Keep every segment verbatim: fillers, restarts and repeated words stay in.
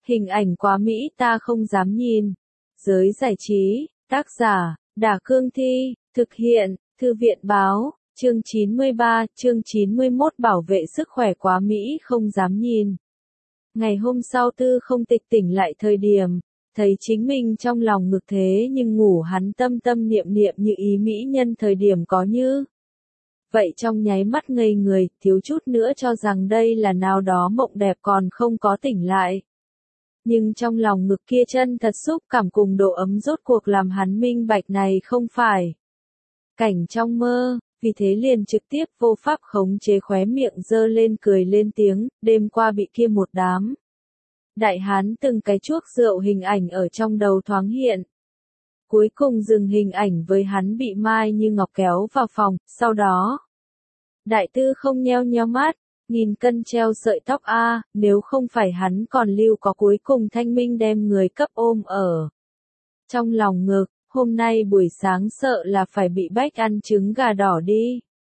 Hình ảnh quá mỹ ta không dám nhìn. Giới giải trí, tác giả, Đả Cương Thi, thực hiện, Thư viện báo, chương chín mươi ba, chương chín mươi mốt bảo vệ sức khỏe quá mỹ không dám nhìn. Ngày hôm sau Tư Không Tịch tỉnh lại thời điểm, thấy chính mình trong lòng ngực thế nhưng ngủ hắn tâm tâm niệm niệm như ý mỹ nhân thời điểm có như. Vậy trong nháy mắt ngây người, thiếu chút nữa cho rằng đây là nào đó mộng đẹp còn không có tỉnh lại. Nhưng trong lòng ngực kia chân thật xúc cảm cùng độ ấm rốt cuộc làm hắn minh bạch này không phải cảnh trong mơ, vì thế liền trực tiếp vô pháp khống chế khóe miệng dơ lên cười lên tiếng, đêm qua bị kia một đám. Đại hán từng cái chuốc rượu hình ảnh ở trong đầu thoáng hiện. Cuối cùng dừng hình ảnh với hắn bị Mai Như Ngọc kéo vào phòng, sau đó. Đại Tư Không nheo nheo mắt, nghìn cân treo sợi tóc a, nếu không phải hắn còn lưu có cuối cùng thanh minh đem người cấp ôm ở. Trong lòng ngực, hôm nay buổi sáng sợ là phải bị bách ăn trứng gà đỏ đi.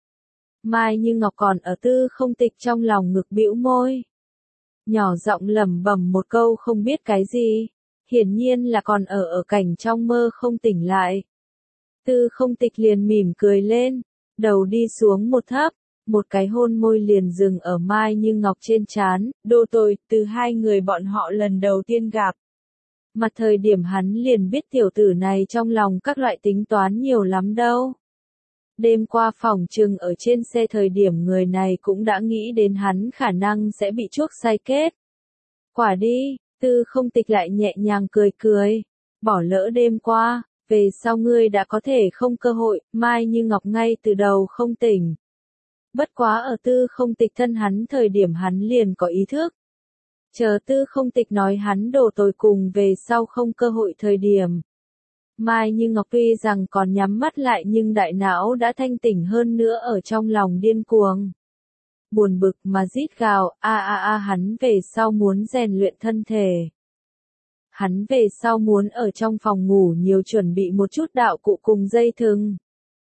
Mai Như Ngọc còn ở Tư Không Tịch trong lòng ngực bĩu môi. Nhỏ giọng lẩm bẩm một câu không biết cái gì, hiển nhiên là còn ở ở cảnh trong mơ không tỉnh lại. Tư Không Tịch liền mỉm cười lên, đầu đi xuống một thấp, một cái hôn môi liền dừng ở Mai Như Ngọc trên trán, đô tôi, từ hai người bọn họ lần đầu tiên gặp. Mà thời điểm hắn liền biết tiểu tử này trong lòng các loại tính toán nhiều lắm đâu. Đêm qua phòng trừng ở trên xe thời điểm người này cũng đã nghĩ đến hắn khả năng sẽ bị chuốc say kết. Quả đi, Tư Không Tịch lại nhẹ nhàng cười cười, bỏ lỡ đêm qua, về sau ngươi đã có thể không cơ hội, Mai Như Ngọc ngay từ đầu không tỉnh. Bất quá ở Tư Không Tịch thân hắn thời điểm hắn liền có ý thức. Chờ Tư Không Tịch nói hắn đổ tồi cùng về sau không cơ hội thời điểm. Mai Như Ngọc tuy rằng còn nhắm mắt lại nhưng đại não đã thanh tỉnh hơn nữa ở trong lòng điên cuồng. Buồn bực mà rít gào, a a a hắn về sau muốn rèn luyện thân thể. Hắn về sau muốn ở trong phòng ngủ nhiều chuẩn bị một chút đạo cụ cùng dây thừng.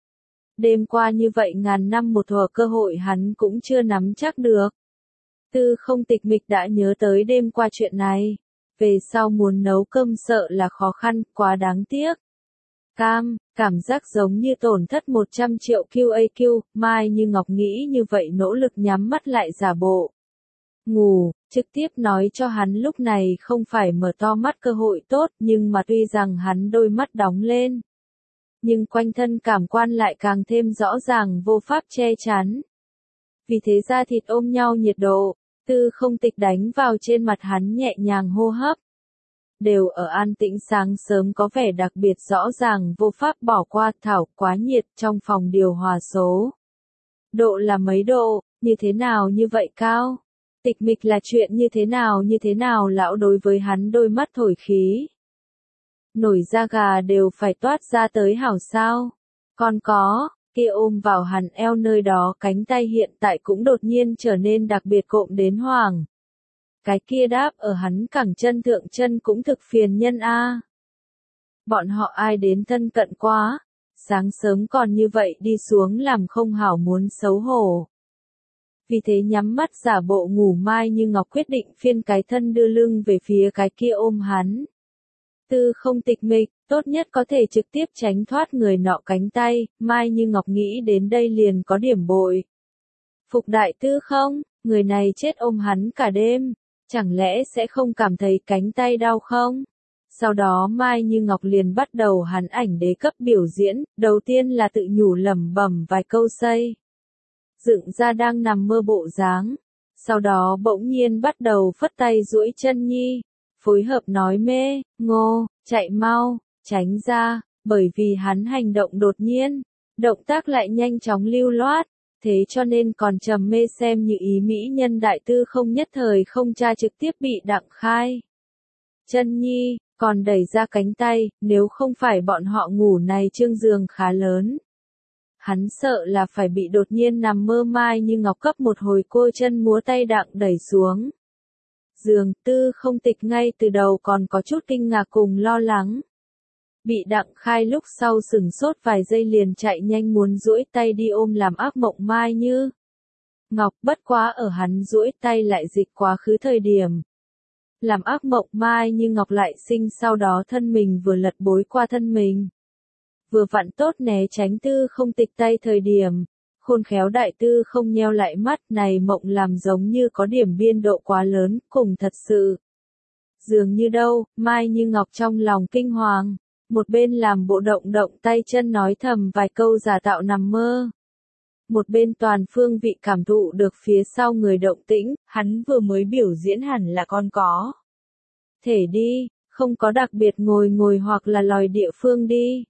Đêm qua như vậy ngàn năm một thuở cơ hội hắn cũng chưa nắm chắc được. Tư Không Tịch mịch đã nhớ tới đêm qua chuyện này. Về sau muốn nấu cơm sợ là khó khăn, quá đáng tiếc. Cam, cảm giác giống như tổn thất một trăm triệu Q A Q, Mai Như Ngọc nghĩ như vậy nỗ lực nhắm mắt lại giả bộ. Ngủ, trực tiếp nói cho hắn lúc này không phải mở to mắt cơ hội tốt nhưng mà tuy rằng hắn đôi mắt đóng lên. Nhưng quanh thân cảm quan lại càng thêm rõ ràng vô pháp che chắn. Vì thế da thịt ôm nhau nhiệt độ, Tư Không Tịch đánh vào trên mặt hắn nhẹ nhàng hô hấp. Đều ở an tĩnh sáng sớm có vẻ đặc biệt rõ ràng vô pháp bỏ qua thảo quá nhiệt trong phòng điều hòa số. Độ là mấy độ, như thế nào như vậy cao? Tịch mịch là chuyện như thế nào như thế nào lão đối với hắn đôi mắt thổi khí. Nổi da gà đều phải toát ra tới hảo sao. Còn có, kia ôm vào hắn eo nơi đó cánh tay hiện tại cũng đột nhiên trở nên đặc biệt cộm đến hoàng. Cái kia đáp ở hắn cẳng chân thượng chân cũng thực phiền nhân a. Bọn họ ai đến thân cận quá, sáng sớm còn như vậy đi xuống làm không hảo muốn xấu hổ. Vì thế nhắm mắt giả bộ ngủ Mai Như Ngọc quyết định phiên cái thân đưa lưng về phía cái kia ôm hắn. Tư Không Tịch mịch, tốt nhất có thể trực tiếp tránh thoát người nọ cánh tay, Mai Như Ngọc nghĩ đến đây liền có điểm bội. Phục Đại Tư không, người này chết ôm hắn cả đêm, chẳng lẽ sẽ không cảm thấy cánh tay đau không? Sau đó Mai Như Ngọc liền bắt đầu hắn ảnh đế cấp biểu diễn, đầu tiên là tự nhủ lẩm bẩm vài câu xây. Dựng ra đang nằm mơ bộ dáng, sau đó bỗng nhiên bắt đầu phất tay duỗi chân nhi. Phối hợp nói mê, ngô, chạy mau, tránh ra, bởi vì hắn hành động đột nhiên, động tác lại nhanh chóng lưu loát, thế cho nên còn trầm mê xem như ý mỹ nhân Đại Tư Không nhất thời không tra trực tiếp bị đặng khai. Chân nhi, còn đẩy ra cánh tay, nếu không phải bọn họ ngủ này trương giường khá lớn. Hắn sợ là phải bị đột nhiên nằm mơ Mai Như Ngọc cấp một hồi cô chân múa tay đặng đẩy xuống. Giường Tư Không Tịch ngay từ đầu còn có chút kinh ngạc cùng lo lắng. Bị đặng khai lúc sau sửng sốt vài giây liền chạy nhanh muốn duỗi tay đi ôm làm ác mộng Mai Như Ngọc, bất quá ở hắn duỗi tay lại dịch quá khứ thời điểm. Làm ác mộng Mai Như Ngọc lại sinh sau đó thân mình vừa lật bối qua thân mình. Vừa vặn tốt né tránh Tư Không Tịch tay thời điểm. Khôn khéo đại Tư Không nheo lại mắt này mộng làm giống như có điểm biên độ quá lớn, cùng thật sự. Dường như đâu, Mai Như Ngọc trong lòng kinh hoàng. Một bên làm bộ động động tay chân nói thầm vài câu giả tạo nằm mơ. Một bên toàn phương vị cảm thụ được phía sau người động tĩnh, hắn vừa mới biểu diễn hẳn là con có. Thể đi, không có đặc biệt ngồi ngồi hoặc là lòi địa phương đi.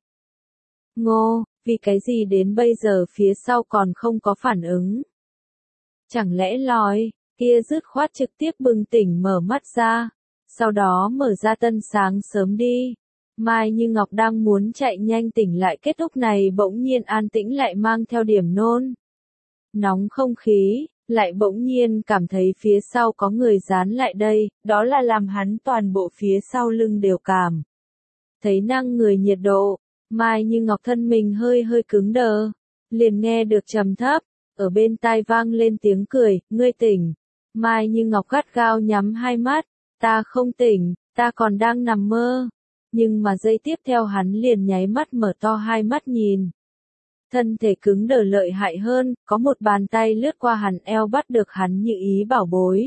Ngô, vì cái gì đến bây giờ phía sau còn không có phản ứng. Chẳng lẽ lòi, kia dứt khoát trực tiếp bừng tỉnh mở mắt ra, sau đó mở ra tân sáng sớm đi. Mai Như Ngọc đang muốn chạy nhanh tỉnh lại kết thúc này bỗng nhiên an tĩnh lại mang theo điểm nôn. Nóng không khí, lại bỗng nhiên cảm thấy phía sau có người dán lại đây, đó là làm hắn toàn bộ phía sau lưng đều cảm. Thấy năng người nhiệt độ, Mai Như Ngọc thân mình hơi hơi cứng đờ, liền nghe được trầm thấp, ở bên tai vang lên tiếng cười, ngươi tỉnh. Mai Như Ngọc gắt gao nhắm hai mắt, ta không tỉnh, ta còn đang nằm mơ. Nhưng mà giây tiếp theo hắn liền nháy mắt mở to hai mắt nhìn. Thân thể cứng đờ lợi hại hơn, có một bàn tay lướt qua hắn eo bắt được hắn như ý bảo bối.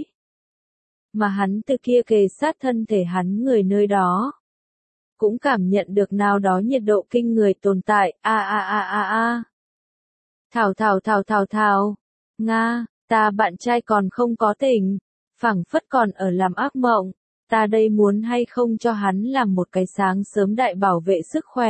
Mà hắn từ kia kề sát thân thể hắn người nơi đó. Cũng cảm nhận được nào đó nhiệt độ kinh người tồn tại, a a a a a. Thảo thảo thảo thảo thảo, Nga, ta bạn trai còn không có tỉnh, phảng phất còn ở làm ác mộng. Ta đây muốn hay không cho hắn làm một cái sáng sớm đại bảo vệ sức khỏe.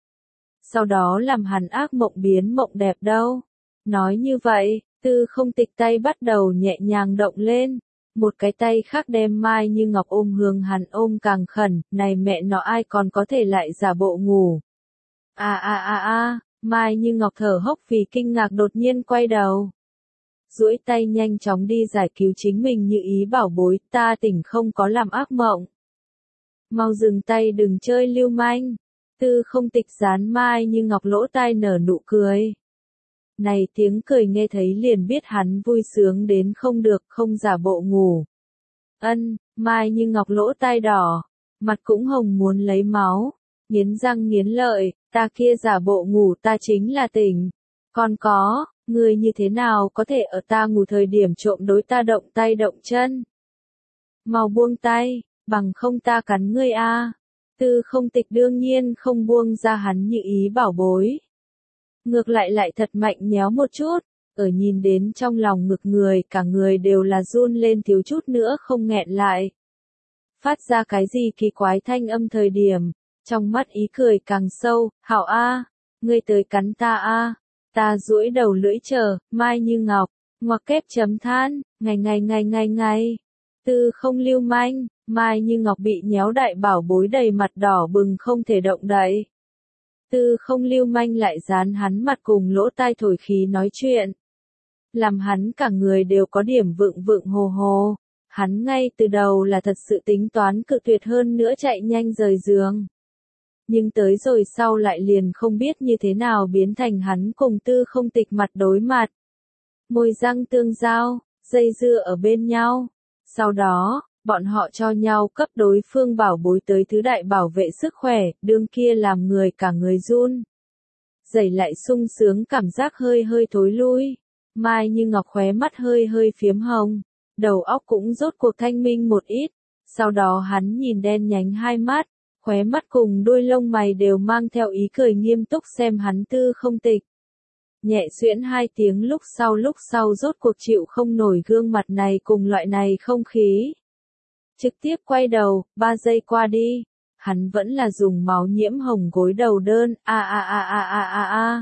Sau đó làm hắn ác mộng biến mộng đẹp đâu. Nói như vậy, Tư Không Tịch tay bắt đầu nhẹ nhàng động lên. Một cái tay khác đem Mai Như Ngọc ôm hướng hắn ôm càng khẩn, này mẹ nó ai còn có thể lại giả bộ ngủ. A a a a, Mai Như Ngọc thở hốc vì kinh ngạc đột nhiên quay đầu. Duỗi tay nhanh chóng đi giải cứu chính mình như ý bảo bối, ta tỉnh không có làm ác mộng. Mau dừng tay đừng chơi lưu manh. Tư Không Tịch dán Mai Như Ngọc lỗ tai nở nụ cười. Này tiếng cười nghe thấy liền biết hắn vui sướng đến không được không giả bộ ngủ. Ân, Mai Như Ngọc lỗ tai đỏ, mặt cũng hồng muốn lấy máu, nghiến răng nghiến lợi, ta kia giả bộ ngủ ta chính là tỉnh. Còn có, người như thế nào có thể ở ta ngủ thời điểm trộm đối ta động tay động chân. Mau buông tay, bằng không ta cắn ngươi a. Tư Không Tịch đương nhiên không buông ra hắn như ý bảo bối. Ngược lại lại thật mạnh nhéo một chút, ở nhìn đến trong lòng ngực người cả người đều là run lên thiếu chút nữa không nghẹn lại. Phát ra cái gì kỳ quái thanh âm thời điểm, trong mắt ý cười càng sâu, hảo a, ngươi tới cắn ta a. Ta duỗi đầu lưỡi chờ, Mai Như Ngọc, ngoặc kép chấm than, ngày ngày ngày ngày ngày. Tư Không lưu manh, Mai Như Ngọc bị nhéo đại bảo bối đầy mặt đỏ bừng không thể động đậy. Tư Không lưu manh lại dán hắn mặt cùng lỗ tai thổi khí nói chuyện. Làm hắn cả người đều có điểm vượng vượng hồ hồ. Hắn ngay từ đầu là thật sự tính toán cự tuyệt hơn nữa chạy nhanh rời giường. Nhưng tới rồi sau lại liền không biết như thế nào biến thành hắn cùng Tư Không Tịch mặt đối mặt. Môi răng tương giao, dây dưa ở bên nhau. Sau đó, bọn họ cho nhau cấp đối phương bảo bối tới thứ đại bảo vệ sức khỏe, đương kia làm người cả người run. Dày lại sung sướng cảm giác hơi hơi thối lui. Mai Như Ngọc khóe mắt hơi hơi phiếm hồng. Đầu óc cũng rốt cuộc thanh minh một ít. Sau đó hắn nhìn đen nhánh hai mắt. Khóe mắt cùng đôi lông mày đều mang theo ý cười nghiêm túc xem hắn Tư Không Tịch. Nhẹ xuyễn hai tiếng lúc sau lúc sau rốt cuộc chịu không nổi gương mặt này cùng loại này không khí. Trực tiếp quay đầu, ba giây qua đi. Hắn vẫn là dùng máu nhiễm hồng gối đầu đơn, a a a a a a a.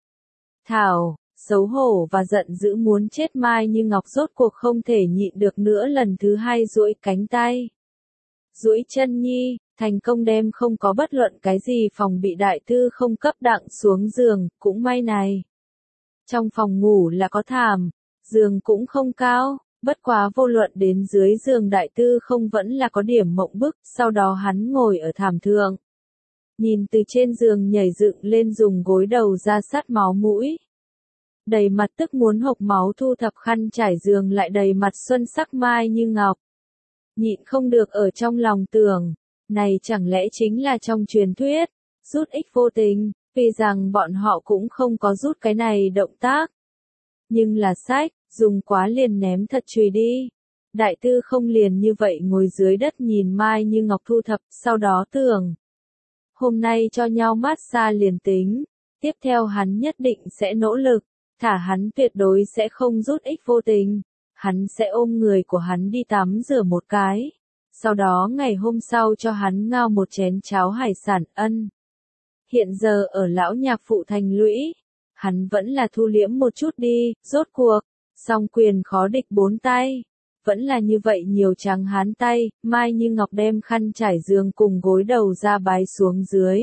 Thảo, xấu hổ và giận dữ muốn chết Mai Như Ngọc rốt cuộc không thể nhịn được nữa lần thứ hai duỗi cánh tay. Duỗi chân nhi, thành công đem không có bất luận cái gì phòng bị đại Tư Không cấp đặng xuống giường, cũng may này. Trong phòng ngủ là có thảm, giường cũng không cao, bất quá vô luận đến dưới giường đại Tư Không vẫn là có điểm mộng bức, sau đó hắn ngồi ở thảm thượng. Nhìn từ trên giường nhảy dựng lên dùng gối đầu ra sát máu mũi. Đầy mặt tức muốn hộc máu thu thập khăn trải giường lại đầy mặt xuân sắc Mai Như Ngọc. nhịn không được ở trong lòng tưởng, này chẳng lẽ chính là trong truyền thuyết, rút ích vô tình, vì rằng bọn họ cũng không có rút cái này động tác. Nhưng là sách, dùng quá liền ném thật chùy đi. Đại tư không liền như vậy ngồi dưới đất nhìn Mai Như Ngọc thu thập, sau đó tưởng. Hôm nay cho nhau mát xa liền tính, tiếp theo hắn nhất định sẽ nỗ lực, thả hắn tuyệt đối sẽ không rút ích vô tình. Hắn sẽ ôm người của hắn đi tắm rửa một cái, sau đó ngày hôm sau cho hắn ngao một chén cháo hải sản ân. Hiện giờ ở lão nhạc phụ thành lũy, hắn vẫn là thu liễm một chút đi, rốt cuộc, song quyền khó địch bốn tay. Vẫn là như vậy nhiều trắng hán tay, Mai Như Ngọc đem khăn trải giường cùng gối đầu ra bái xuống dưới.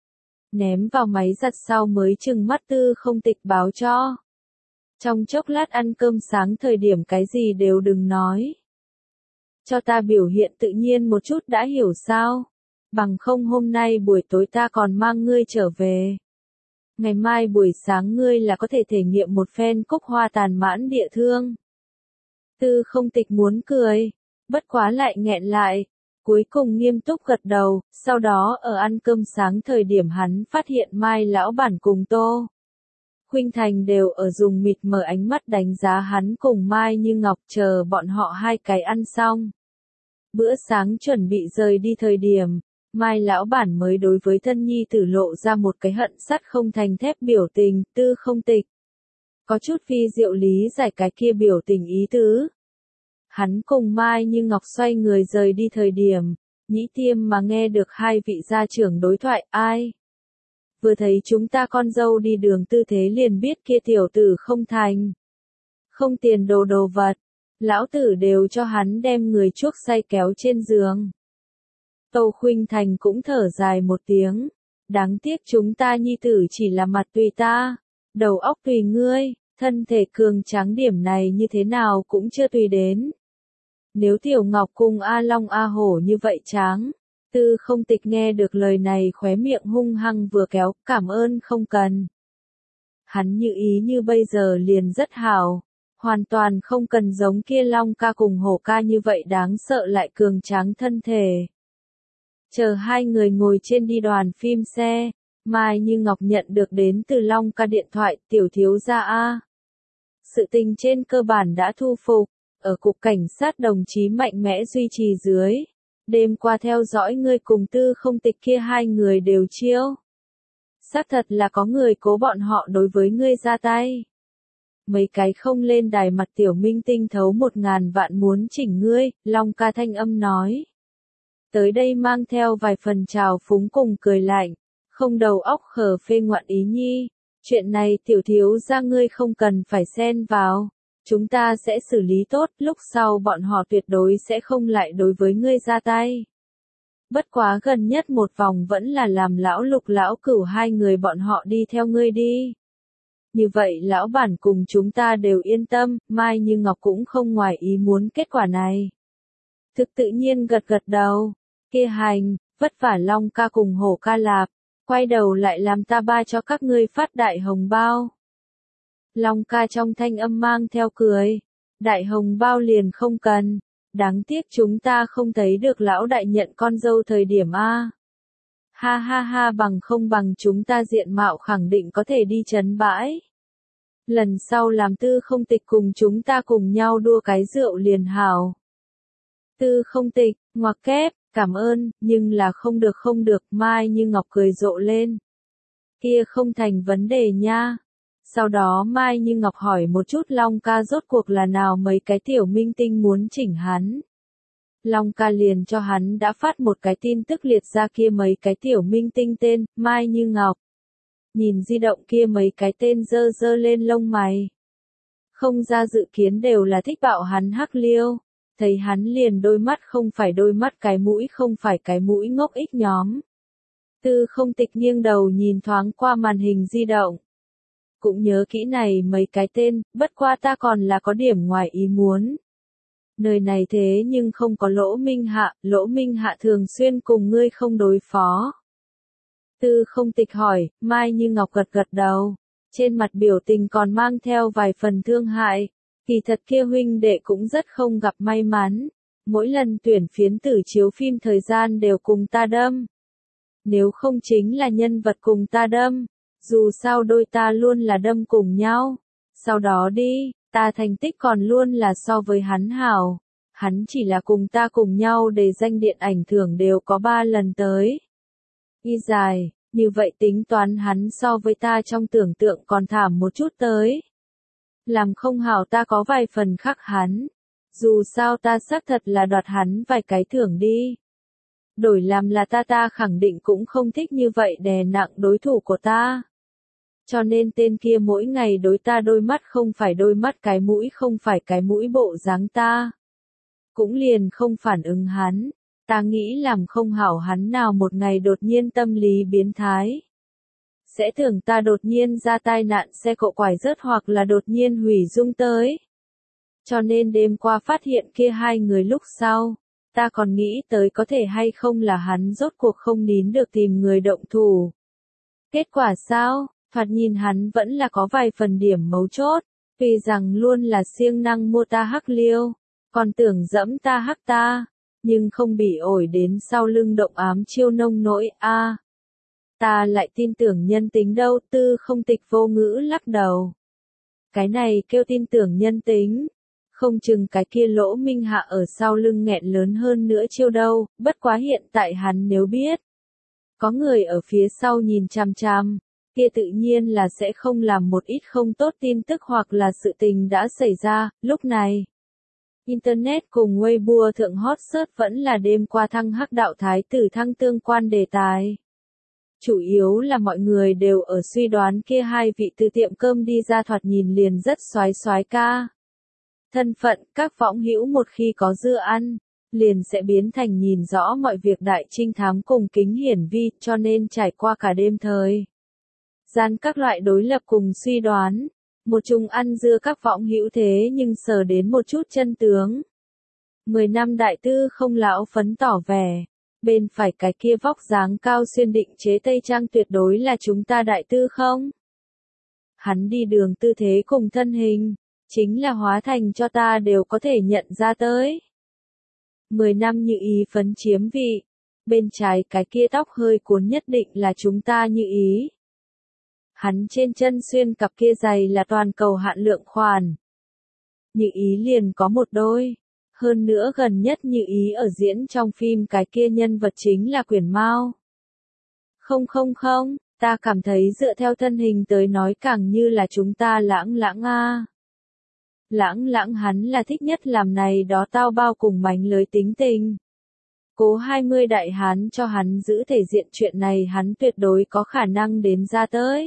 Ném vào máy giặt sau mới chừng mắt tư không tịch báo cho. Trong chốc lát ăn cơm sáng thời điểm cái gì đều đừng nói. Cho ta biểu hiện tự nhiên một chút đã hiểu sao. Bằng không hôm nay buổi tối ta còn mang ngươi trở về. Ngày mai buổi sáng ngươi là có thể thể nghiệm một phen cúc hoa tàn mãn địa thương. Tư không tịch muốn cười, bất quá lại nghẹn lại, cuối cùng nghiêm túc gật đầu, sau đó ở ăn cơm sáng thời điểm hắn phát hiện Mai lão bản cùng Tô Khuynh Thành đều ở dùng mịt mờ ánh mắt đánh giá hắn cùng Mai Như Ngọc chờ bọn họ hai cái ăn xong. Bữa sáng chuẩn bị rời đi thời điểm, Mai lão bản mới đối với thân nhi tử lộ ra một cái hận sắt không thành thép biểu tình, tư không tịch. Có chút phi diệu lý giải cái kia biểu tình ý tứ. Hắn cùng Mai Như Ngọc xoay người rời đi thời điểm, nhĩ tiêm mà nghe được hai vị gia trưởng đối thoại ai. Vừa thấy chúng ta con dâu đi đường tư thế liền biết kia tiểu tử không thành. Không tiền đồ đồ vật, lão tử đều cho hắn đem người chuốc say kéo trên giường. Tô Khuynh Thành cũng thở dài một tiếng, đáng tiếc chúng ta nhi tử chỉ là mặt tùy ta, đầu óc tùy ngươi, thân thể cường tráng điểm này như thế nào cũng chưa tùy đến. Nếu Tiểu Ngọc cùng A Long A Hổ như vậy tráng, tư không tịch nghe được lời này khóe miệng hung hăng vừa kéo, cảm ơn không cần. Hắn như ý như bây giờ liền rất hảo, hoàn toàn không cần giống kia Long ca cùng Hổ ca như vậy đáng sợ lại cường tráng thân thể. Chờ hai người ngồi trên đi đoàn phim xe, Mai Như Ngọc nhận được đến từ Long ca điện thoại, tiểu thiếu gia A. Sự tình trên cơ bản đã thu phục, ở cục cảnh sát đồng chí mạnh mẽ duy trì dưới. Đêm qua theo dõi ngươi cùng tư không tịch kia hai người đều chiêu. Xác thật là có người cố bọn họ đối với ngươi ra tay. Mấy cái không lên đài mặt tiểu minh tinh thấu một ngàn vạn muốn chỉnh ngươi, Long ca thanh âm nói. Tới đây mang theo vài phần trào phúng cùng cười lạnh, không đầu óc khờ phê ngoạn ý nhi. Chuyện này tiểu thiếu gia ngươi không cần phải xen vào. Chúng ta sẽ xử lý tốt, lúc sau bọn họ tuyệt đối sẽ không lại đối với ngươi ra tay. Bất quá gần nhất một vòng vẫn là làm lão lục lão cửu hai người bọn họ đi theo ngươi đi. Như vậy lão bản cùng chúng ta đều yên tâm, Mai Như Ngọc cũng không ngoài ý muốn kết quả này. Thực tự nhiên gật gật đầu, kia hành, vất vả Long ca cùng Hổ ca lạp, quay đầu lại làm ta ba cho các ngươi phát đại hồng bao. Long ca trong thanh âm mang theo cười, đại hồng bao liền không cần, đáng tiếc chúng ta không thấy được lão đại nhận con dâu thời điểm A. Ha ha ha bằng không bằng chúng ta diện mạo khẳng định có thể đi trấn bãi. Lần sau làm tư không tịch cùng chúng ta cùng nhau đua cái rượu liền hảo. Tư không tịch, ngoặc kép, cảm ơn, nhưng là không được không được, Mai Như Ngọc cười rộ lên. Kia không thành vấn đề nha. Sau đó Mai Như Ngọc hỏi một chút Long ca rốt cuộc là nào mấy cái tiểu minh tinh muốn chỉnh hắn. Long ca liền cho hắn đã phát một cái tin tức liệt ra kia mấy cái tiểu minh tinh tên, Mai Như Ngọc. Nhìn di động kia mấy cái tên dơ dơ lên lông mày. Không ra dự kiến đều là thích bạo hắn hắc liêu. Thấy hắn liền đôi mắt không phải đôi mắt cái mũi không phải cái mũi ngốc ích nhóm. Tư không tịch nghiêng đầu nhìn thoáng qua màn hình di động. Cũng nhớ kỹ này mấy cái tên, bất qua ta còn là có điểm ngoài ý muốn. Nơi này thế nhưng không có Lỗ Minh Hạ, Lỗ Minh Hạ thường xuyên cùng ngươi không đối phó. Tư không tịch hỏi, Mai Như Ngọc gật gật đầu, trên mặt biểu tình còn mang theo vài phần thương hại, kỳ thật kia huynh đệ cũng rất không gặp may mắn, Mỗi lần tuyển phiến tử chiếu phim thời gian đều cùng ta đâm. Nếu không chính là nhân vật cùng ta đâm. Dù sao đôi ta luôn là đâm cùng nhau. Sau đó đi, ta thành tích còn luôn là so với hắn hảo. Hắn chỉ là cùng ta cùng nhau để danh điện ảnh thưởng đều có ba lần tới. Y dài, như vậy tính toán hắn so với ta trong tưởng tượng còn thảm một chút tới. Làm không hảo ta có vài phần khắc hắn. Dù sao ta xác thật là đoạt hắn vài cái thưởng đi. Đổi làm là ta ta khẳng định cũng không thích như vậy đè nặng đối thủ của ta. Cho nên tên kia mỗi ngày đối ta đôi mắt không phải đôi mắt cái mũi không phải cái mũi bộ dáng ta. Cũng liền không phản ứng hắn. Ta nghĩ làm không hảo hắn nào một ngày đột nhiên tâm lý biến thái. Sẽ tưởng ta đột nhiên ra tai nạn xe cộ quải rớt hoặc là đột nhiên hủy dung tới. Cho nên đêm qua phát hiện kia hai người lúc sau, ta còn nghĩ tới có thể hay không là hắn rốt cuộc không nín được tìm người động thủ. Kết quả sao? Thoạt nhìn hắn vẫn là có vài phần điểm mấu chốt, vì rằng luôn là siêng năng mua ta hắc liêu, còn tưởng dẫm ta hắc ta, nhưng không bị ổi đến sau lưng động ám chiêu nông nỗi a. À, ta lại tin tưởng nhân tính đâu, Tư Không Tịch vô ngữ lắc đầu. Cái này kêu tin tưởng nhân tính. Không chừng cái kia Lỗ Minh Hạ ở sau lưng nghẹn lớn hơn nữa chiêu đâu, bất quá hiện tại hắn nếu biết. Có người ở phía sau nhìn chằm chằm, kia tự nhiên là sẽ không làm một ít không tốt tin tức hoặc là sự tình đã xảy ra, lúc này. Internet cùng Weibo thượng hot search vẫn là đêm qua thăng hắc đạo thái tử thăng tương quan đề tài. Chủ yếu là mọi người đều ở suy đoán kia hai vị từ tiệm cơm đi ra thoạt nhìn liền rất xoái xoái ca. Thân phận, các võng hữu một khi có dưa ăn, liền sẽ biến thành nhìn rõ mọi việc đại trinh thám cùng kính hiển vi, cho nên trải qua cả đêm thời gian các loại đối lập cùng suy đoán, một chung ăn dưa các võng hữu thế nhưng sờ đến một chút chân tướng. Mười năm đại tư không lão phấn tỏ vẻ, bên phải cái kia vóc dáng cao xuyên định chế tây trang tuyệt đối là chúng ta đại tư không? Hắn đi đường tư thế cùng thân hình, chính là hóa thành cho ta đều có thể nhận ra tới. Mười năm Như Ý phấn chiếm vị, bên trái cái kia tóc hơi cuốn nhất định là chúng ta Như Ý. Hắn trên chân xuyên cặp kia giày là toàn cầu hạn lượng khoản. Như Ý liền có một đôi. Hơn nữa gần nhất Như Ý ở diễn trong phim cái kia nhân vật chính là Quyển Mao. Không không không, ta cảm thấy dựa theo thân hình tới nói càng như là chúng ta lãng lãng a. Lãng lãng hắn là thích nhất làm này đó tao bao cùng mánh lưới tính tình. Cố hai mươi đại hán cho hắn giữ thể diện chuyện này hắn tuyệt đối có khả năng đến ra tới.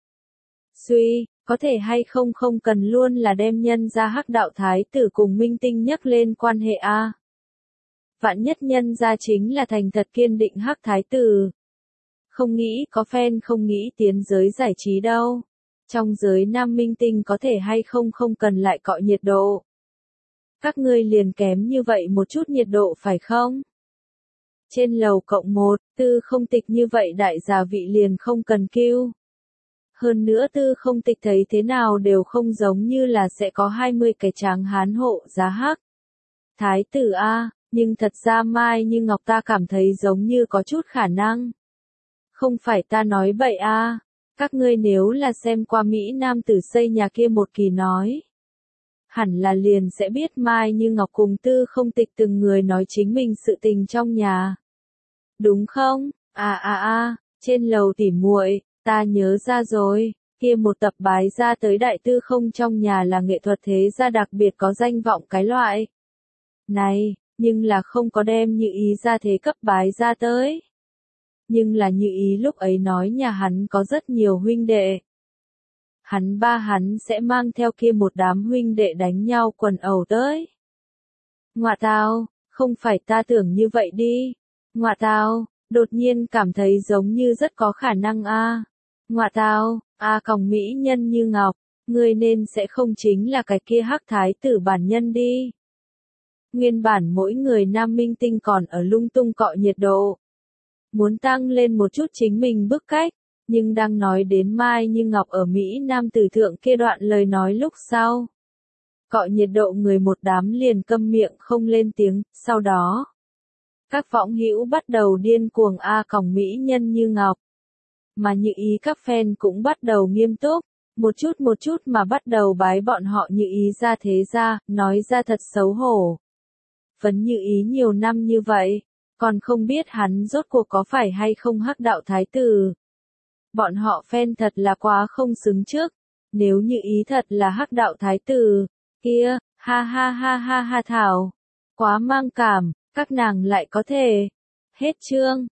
Suy, có thể hay không không cần luôn là đem nhân ra hắc đạo thái tử cùng minh tinh nhắc lên quan hệ a. Vạn nhất nhân ra chính là thành thật kiên định hắc thái tử. Không nghĩ có fan không nghĩ tiến giới giải trí đâu. Trong giới nam minh tinh có thể hay không không cần lại cọ nhiệt độ. Các ngươi liền kém như vậy một chút nhiệt độ phải không? Trên lầu cộng một, Tư Không Tịch như vậy đại gia vị liền không cần kêu. Hơn nữa Tư Không Tịch thấy thế nào đều không giống như là sẽ có hai mươi cái tráng hán hộ giá hắc. Thái tử A, nhưng thật ra Mai Như Ngọc ta cảm thấy giống như có chút khả năng. Không phải ta nói bậy A, các ngươi nếu là xem qua Mỹ Nam tử xây nhà kia một kỳ nói. Hẳn là liền sẽ biết Mai Như Ngọc cùng Tư Không Tịch từng người nói chính mình sự tình trong nhà. Đúng không? À à à, trên lầu tỉ muội, ta nhớ ra rồi, kia một tập bái ra tới đại tư không trong nhà là nghệ thuật thế gia đặc biệt có danh vọng cái loại. Này, nhưng là không có đem Như Ý ra thế cấp bái ra tới. Nhưng là Như Ý lúc ấy nói nhà hắn có rất nhiều huynh đệ. Hắn ba hắn sẽ mang theo kia một đám huynh đệ đánh nhau quần ẩu tới. Ngoạ tao, không phải ta tưởng như vậy đi. Ngoạ tao, đột nhiên cảm thấy giống như rất có khả năng a. À. Ngoạ tao, a à còng mỹ nhân Như Ngọc, ngươi nên sẽ không chính là cái kia hắc thái tử bản nhân đi. Nguyên bản mỗi người nam minh tinh còn ở lung tung cọ nhiệt độ. Muốn tăng lên một chút chính mình bức cách, nhưng đang nói đến Mai Như Ngọc ở Mỹ Nam tử thượng kia đoạn lời nói lúc sau. cọ nhiệt độ người một đám liền câm miệng không lên tiếng, sau đó. Các võng hữu bắt đầu điên cuồng a còng mỹ nhân Như Ngọc. Mà Như Ý các fan cũng bắt đầu nghiêm túc, một chút một chút mà bắt đầu bái bọn họ Như Ý ra thế ra, nói ra thật xấu hổ. Phấn Như Ý nhiều năm như vậy, còn không biết hắn rốt cuộc có phải hay không hắc đạo thái tử. Bọn họ fan thật là quá không xứng trước, nếu Như Ý thật là hắc đạo thái tử, kia, ha ha ha ha ha thảo, quá mang cảm, các nàng lại có thể. Hết chương.